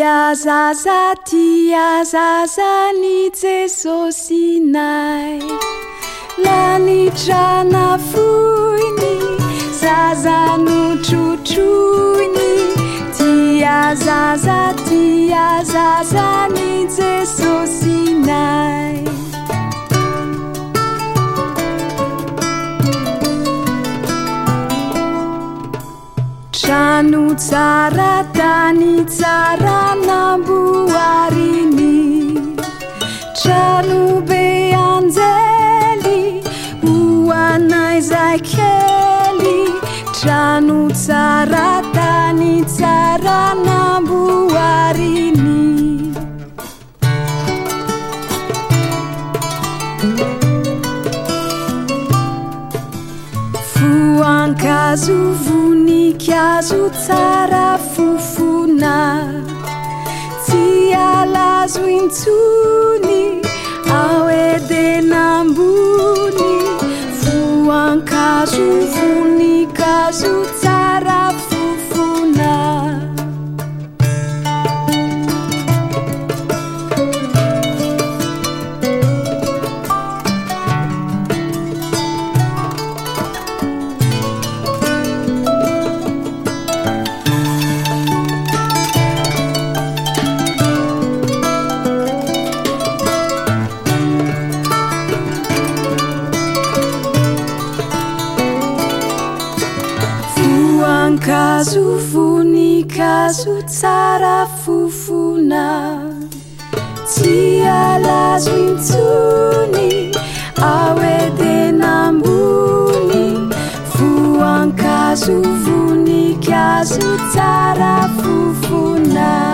tia zazany Jesosynay lanitrana foiny zazanotrotroiny tia zazany Jesosynay trano tsara tany tsara namboariny trano be anjely hoanay zay kely trano tsara tany tsara namboariny voankazo voninkazo tsara fofona tsy alazo intsony ao edenambony voankazo voninkazo tsara fofona voankazo voninkazo tsara fofona tsy alazo intsony ao edenambony voankazo voninkazo tsara fofona